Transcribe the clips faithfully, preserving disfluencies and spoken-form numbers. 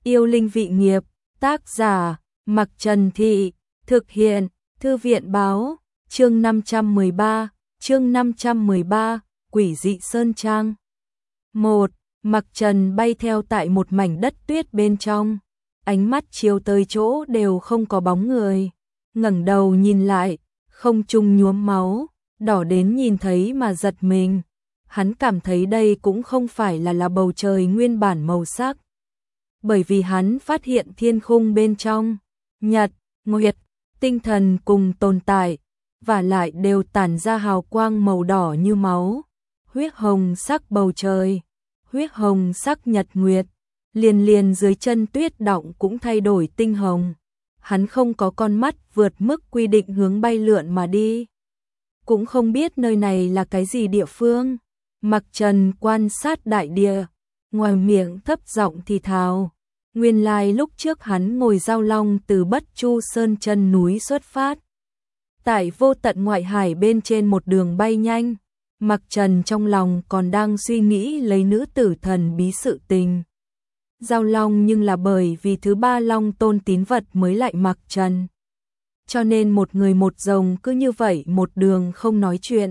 Yêu linh vị nghiệp, tác giả, Mặc Trần Thị, thực hiện, Thư viện báo, chương năm trăm mười ba, chương năm trăm mười ba, Quỷ dị Sơn Trang. một. Mặc Trần bay theo tại một mảnh đất tuyết bên trong, ánh mắt chiếu tới chỗ đều không có bóng người, ngẩng đầu nhìn lại, không trung nhuốm máu, đỏ đến nhìn thấy mà giật mình. Hắn cảm thấy đây cũng không phải là là bầu trời nguyên bản màu sắc, bởi vì hắn phát hiện thiên khung bên trong, nhật, nguyệt, tinh thần cùng tồn tại, và lại đều tản ra hào quang màu đỏ như máu, huyết hồng sắc bầu trời, huyết hồng sắc nhật nguyệt, liền liền dưới chân tuyết động cũng thay đổi tinh hồng. Hắn không có con mắt vượt mức quy định hướng bay lượn mà đi, cũng không biết nơi này là cái gì địa phương. Mặc Trần quan sát đại địa, ngoài miệng thấp giọng thì thào. Nguyên lai lúc trước hắn ngồi giao long từ Bất Chu Sơn chân núi xuất phát, tại vô tận ngoại hải bên trên một đường bay nhanh. Mặc Trần trong lòng còn đang suy nghĩ lấy nữ tử thần bí sự tình. Giao long nhưng là bởi vì thứ ba long tôn tín vật mới lại Mặc Trần. Cho nên một người một rồng cứ như vậy một đường không nói chuyện,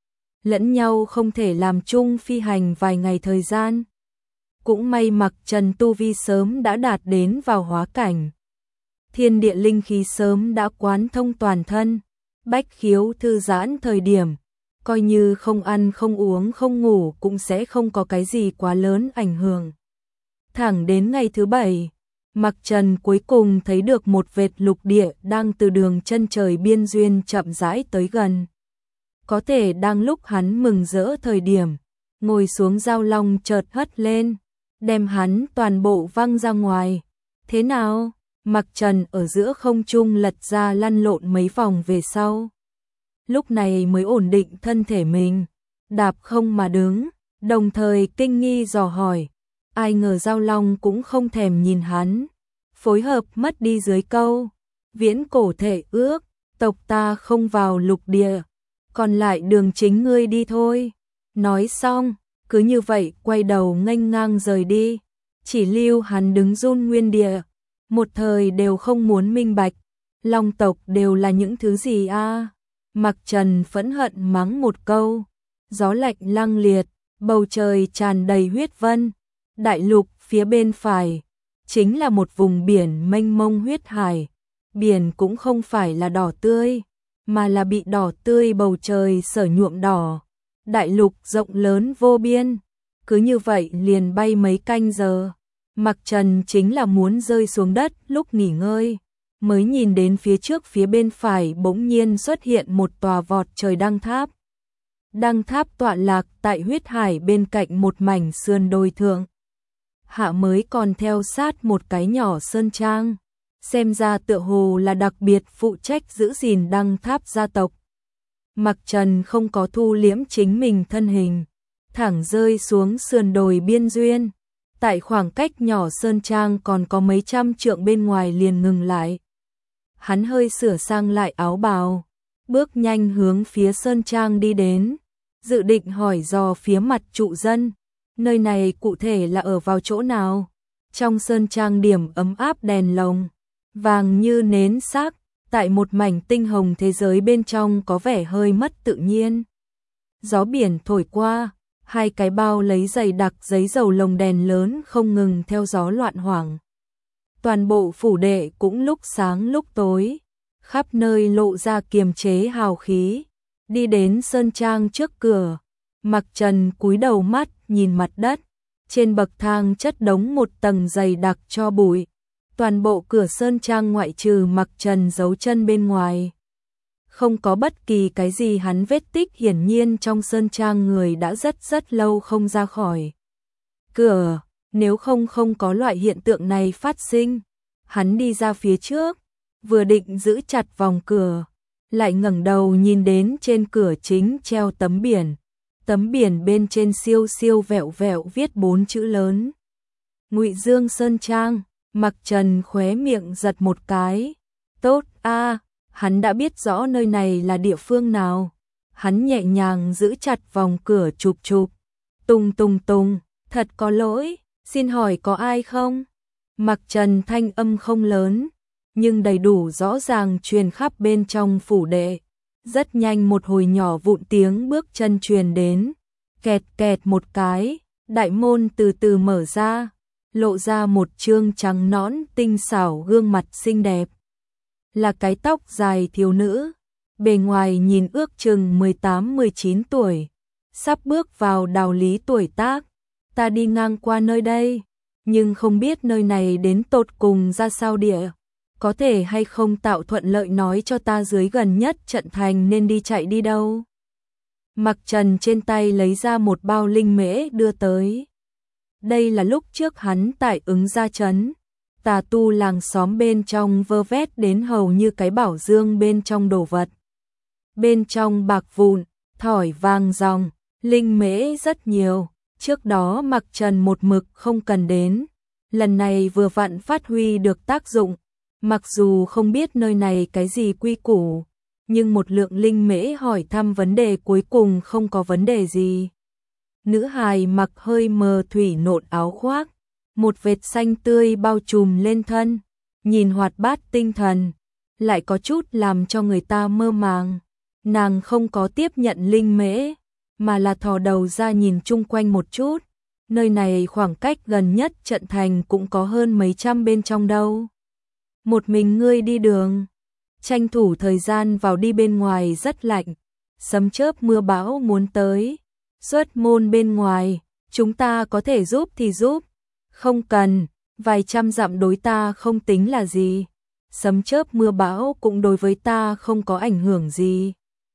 lẫn nhau không thể làm chung phi hành vài ngày thời gian. Cũng may Mặc Trần tu vi sớm đã đạt đến vào hóa cảnh, thiên địa linh khí sớm đã quán thông toàn thân, bách khiếu thư giãn thời điểm, coi như không ăn không uống không ngủ cũng sẽ không có cái gì quá lớn ảnh hưởng. Thẳng đến ngày thứ bảy, Mặc Trần cuối cùng thấy được một vệt lục địa đang từ đường chân trời biên duyên chậm rãi tới gần. Có thể đang lúc hắn mừng rỡ thời điểm, ngồi xuống giao long chợt hất lên, đem hắn toàn bộ văng ra ngoài. Thế nào? Mặc Trần ở giữa không trung lật ra lăn lộn mấy vòng về sau, lúc này mới ổn định thân thể mình, đạp không mà đứng, đồng thời kinh nghi dò hỏi. Ai ngờ giao long cũng không thèm nhìn hắn, phối hợp mất đi dưới câu, viễn cổ thể ước, tộc ta không vào lục địa, còn lại đường chính ngươi đi thôi. Nói xong, cứ như vậy quay đầu nghênh ngang rời đi, chỉ lưu hắn đứng run nguyên địa, một thời đều không muốn minh bạch, long tộc đều là những thứ gì a? À? Mặc Trần phẫn hận mắng một câu, gió lạnh lăng liệt, bầu trời tràn đầy huyết vân, đại lục phía bên phải chính là một vùng biển mênh mông huyết hải, biển cũng không phải là đỏ tươi, mà là bị đỏ tươi bầu trời sở nhuộm đỏ. Đại lục rộng lớn vô biên, cứ như vậy liền bay mấy canh giờ. Mặc Trần chính là muốn rơi xuống đất lúc nghỉ ngơi, mới nhìn đến phía trước phía bên phải bỗng nhiên xuất hiện một tòa vọt trời đăng tháp. Đăng tháp tọa lạc tại huyết hải bên cạnh một mảnh sườn đồi thượng. Hạ mới còn theo sát một cái nhỏ sơn trang, xem ra tựa hồ là đặc biệt phụ trách giữ gìn đăng tháp gia tộc. Mặc Trần không có thu liễm chính mình thân hình, thẳng rơi xuống sườn đồi biên duyên, tại khoảng cách nhỏ sơn trang còn có mấy trăm trượng bên ngoài liền ngừng lại. Hắn hơi sửa sang lại áo bào, bước nhanh hướng phía sơn trang đi đến, dự định hỏi dò phía mặt trụ dân, nơi này cụ thể là ở vào chỗ nào. Trong sơn trang điểm ấm áp đèn lồng, vàng như nến sắc, tại một mảnh tinh hồng thế giới bên trong có vẻ hơi mất tự nhiên. Gió biển thổi qua, hai cái bao lấy dày đặc giấy dầu lồng đèn lớn không ngừng theo gió loạn hoảng. Toàn bộ phủ đệ cũng lúc sáng lúc tối, khắp nơi lộ ra kiềm chế hào khí. Đi đến sơn trang trước cửa, Mặc Trần cúi đầu mắt nhìn mặt đất, trên bậc thang chất đống một tầng dày đặc cho bụi. Toàn bộ cửa sơn trang ngoại trừ Mặc Trần giấu chân bên ngoài, không có bất kỳ cái gì hắn vết tích, hiển nhiên trong sơn trang người đã rất rất lâu không ra khỏi cửa, nếu không không có loại hiện tượng này phát sinh. Hắn đi ra phía trước, vừa định giữ chặt vòng cửa, lại ngẩng đầu nhìn đến trên cửa chính treo tấm biển, tấm biển bên trên siêu siêu vẹo vẹo viết bốn chữ lớn: Ngụy Dương Sơn Trang. Mặc Trần khóe miệng giật một cái. Tốt a, à, hắn đã biết rõ nơi này là địa phương nào. Hắn nhẹ nhàng giữ chặt vòng cửa chụp chụp. Tùng tùng tùng, thật có lỗi, xin hỏi có ai không? Mặc Trần thanh âm không lớn, nhưng đầy đủ rõ ràng truyền khắp bên trong phủ đệ. Rất nhanh một hồi nhỏ vụn tiếng bước chân truyền đến, kẹt kẹt một cái, đại môn từ từ mở ra, lộ ra một trương trắng nõn tinh xảo gương mặt xinh đẹp. Là cái tóc dài thiếu nữ, bề ngoài nhìn ước chừng mười tám mười chín tuổi, sắp bước vào đạo lý tuổi tác. Ta đi ngang qua nơi đây, nhưng không biết nơi này đến tột cùng ra sao địa. Có thể hay không tạo thuận lợi nói cho ta dưới gần nhất trận thành nên đi chạy đi đâu. Mặc Trần trên tay lấy ra một bao linh mễ đưa tới. Đây là lúc trước hắn tại Ứng Gia Trấn, tà tu làng xóm bên trong vơ vét đến hầu như cái bảo dương bên trong đồ vật. Bên trong bạc vụn, thỏi vàng ròng, linh mễ rất nhiều, trước đó Mặc Trần một mực không cần đến, lần này vừa vặn phát huy được tác dụng. Mặc dù không biết nơi này cái gì quy củ, nhưng một lượng linh mễ hỏi thăm vấn đề cuối cùng không có vấn đề gì. Nữ hài mặc hơi mờ thủy nộn áo khoác, một vệt xanh tươi bao trùm lên thân, nhìn hoạt bát tinh thần, lại có chút làm cho người ta mơ màng. Nàng không có tiếp nhận linh mễ, mà là thò đầu ra nhìn chung quanh một chút. Nơi này khoảng cách gần nhất trận thành cũng có hơn mấy trăm bên trong đâu. Một mình ngươi đi đường, tranh thủ thời gian vào đi, bên ngoài rất lạnh, sấm chớp mưa bão muốn tới. Xuất môn bên ngoài, chúng ta có thể giúp thì giúp, không cần, vài trăm dặm đối ta không tính là gì. Sấm chớp mưa bão cũng đối với ta không có ảnh hưởng gì.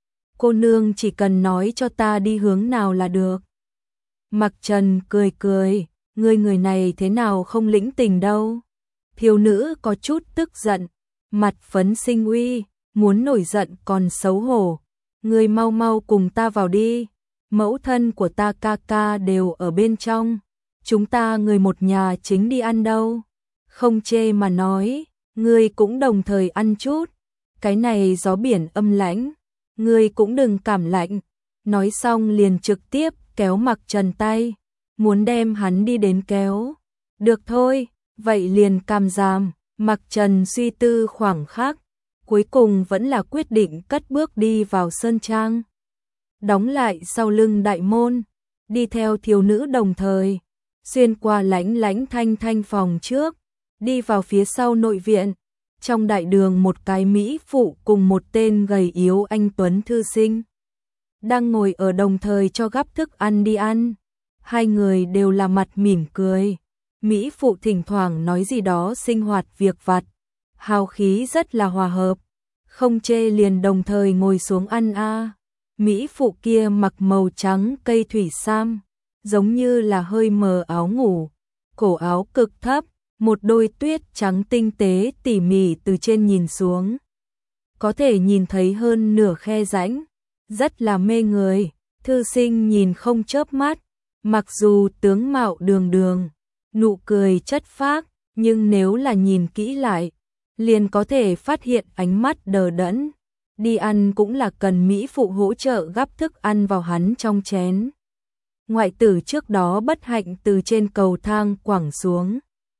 Cô nương chỉ cần nói cho ta đi hướng nào là được. Mặc Trần cười cười, ngươi người này thế nào không lĩnh tình đâu. Thiếu nữ có chút tức giận, mặt phấn sinh uy, muốn nổi giận còn xấu hổ. Ngươi mau mau cùng ta vào đi, mẫu thân của ta ca ca đều ở bên trong, chúng ta người một nhà chính đi ăn đâu. Không chê mà nói, ngươi cũng đồng thời ăn chút, cái này gió biển âm lãnh, ngươi cũng đừng cảm lạnh. Nói xong liền trực tiếp kéo Mặc Trần tay, muốn đem hắn đi đến kéo. Được thôi, vậy liền cam giam. Mặc Trần suy tư khoảng khắc, cuối cùng vẫn là quyết định cất bước đi vào sơn trang. Đóng lại sau lưng đại môn, đi theo thiếu nữ đồng thời, xuyên qua lãnh lãnh thanh thanh phòng trước, đi vào phía sau nội viện. Trong đại đường một cái mỹ phụ cùng một tên gầy yếu anh tuấn thư sinh đang ngồi ở đồng thời cho gắp thức ăn đi ăn. Hai người đều là mặt mỉm cười. Mỹ phụ thỉnh thoảng nói gì đó sinh hoạt việc vặt, hào khí rất là hòa hợp. Không chê liền đồng thời ngồi xuống ăn a. À. Mỹ phụ kia mặc màu trắng cây thủy sam, giống như là hơi mờ áo ngủ, cổ áo cực thấp, một đôi tuyết trắng tinh tế tỉ mỉ từ trên nhìn xuống, có thể nhìn thấy hơn nửa khe rãnh, rất là mê người. Thư sinh nhìn không chớp mắt, mặc dù tướng mạo đường đường, nụ cười chất phác, nhưng nếu là nhìn kỹ lại, liền có thể phát hiện ánh mắt đờ đẫn. Đi ăn cũng là cần mỹ phụ hỗ trợ gắp thức ăn vào hắn trong chén. Ngoại tử trước đó bất hạnh từ trên cầu thang quẳng xuống,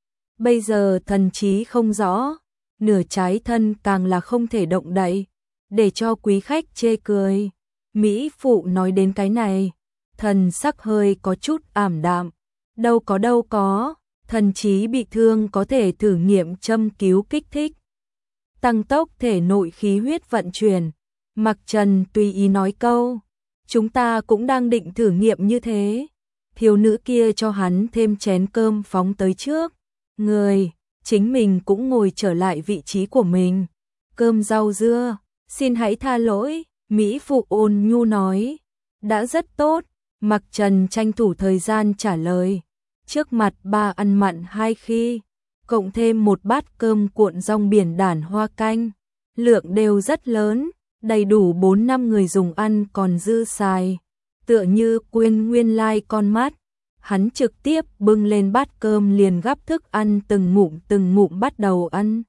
bây giờ thần trí không rõ, nửa trái thân càng là không thể động đậy, để cho quý khách chê cười. Mỹ phụ nói đến cái này, thần sắc hơi có chút ảm đạm. Đâu có đâu có, thần trí bị thương có thể thử nghiệm châm cứu kích thích, tăng tốc thể nội khí huyết vận chuyển. Mặc Trần tùy ý nói câu, chúng ta cũng đang định thử nghiệm như thế. Thiếu nữ kia cho hắn thêm chén cơm phóng tới trước người, chính mình cũng ngồi trở lại vị trí của mình. Cơm rau dưa, xin hãy tha lỗi. Mỹ phụ ôn nhu nói, đã rất tốt. Mặc Trần tranh thủ thời gian trả lời, trước mặt ba ăn mặn hai khi, cộng thêm một bát cơm cuộn rong biển đản hoa canh, lượng đều rất lớn, đầy đủ bốn năm người dùng ăn còn dư xài. Tựa như quên nguyên lai like con mắt, hắn trực tiếp bưng lên bát cơm liền gắp thức ăn từng ngụm từng ngụm bắt đầu ăn.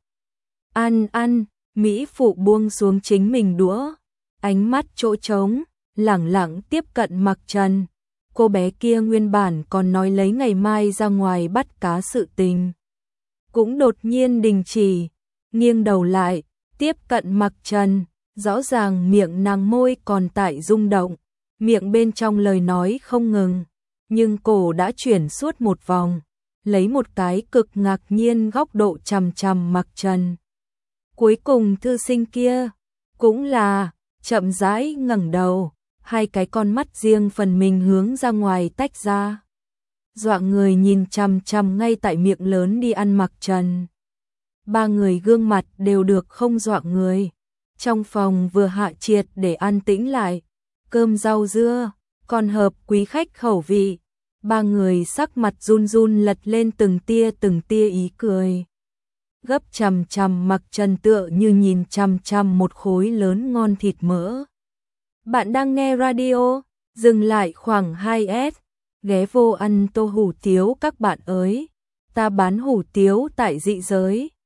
Ăn ăn, Mỹ phụ buông xuống chính mình đũa, ánh mắt chỗ trống, lẳng lặng tiếp cận Mặc Trần. Cô bé kia nguyên bản còn nói lấy ngày mai ra ngoài bắt cá sự tình. cũng đột nhiên đình chỉ, nghiêng đầu lại, tiếp cận Mặc Trần, rõ ràng miệng nàng môi còn tại rung động, miệng bên trong lời nói không ngừng, nhưng cổ đã chuyển suốt một vòng, lấy một cái cực ngạc nhiên góc độ chằm chằm Mặc Trần. Cuối cùng thư sinh kia, cũng là, chậm rãi ngẩng đầu, hai cái con mắt riêng phần mình hướng ra ngoài tách ra. Dọa người nhìn chằm chằm ngay tại miệng lớn đi ăn Mặc Trần. Ba người gương mặt đều được không dọa người. Trong phòng vừa hạ triệt để an tĩnh lại, cơm rau dưa, còn hợp quý khách khẩu vị. Ba người sắc mặt run run lật lên từng tia từng tia ý cười. Gấp chằm chằm Mặc Trần tựa như nhìn chằm chằm một khối lớn ngon thịt mỡ. Bạn đang nghe radio, dừng lại khoảng hai S, ghé vô ăn tô hủ tiếu các bạn ơi. Ta bán hủ tiếu tại dị giới.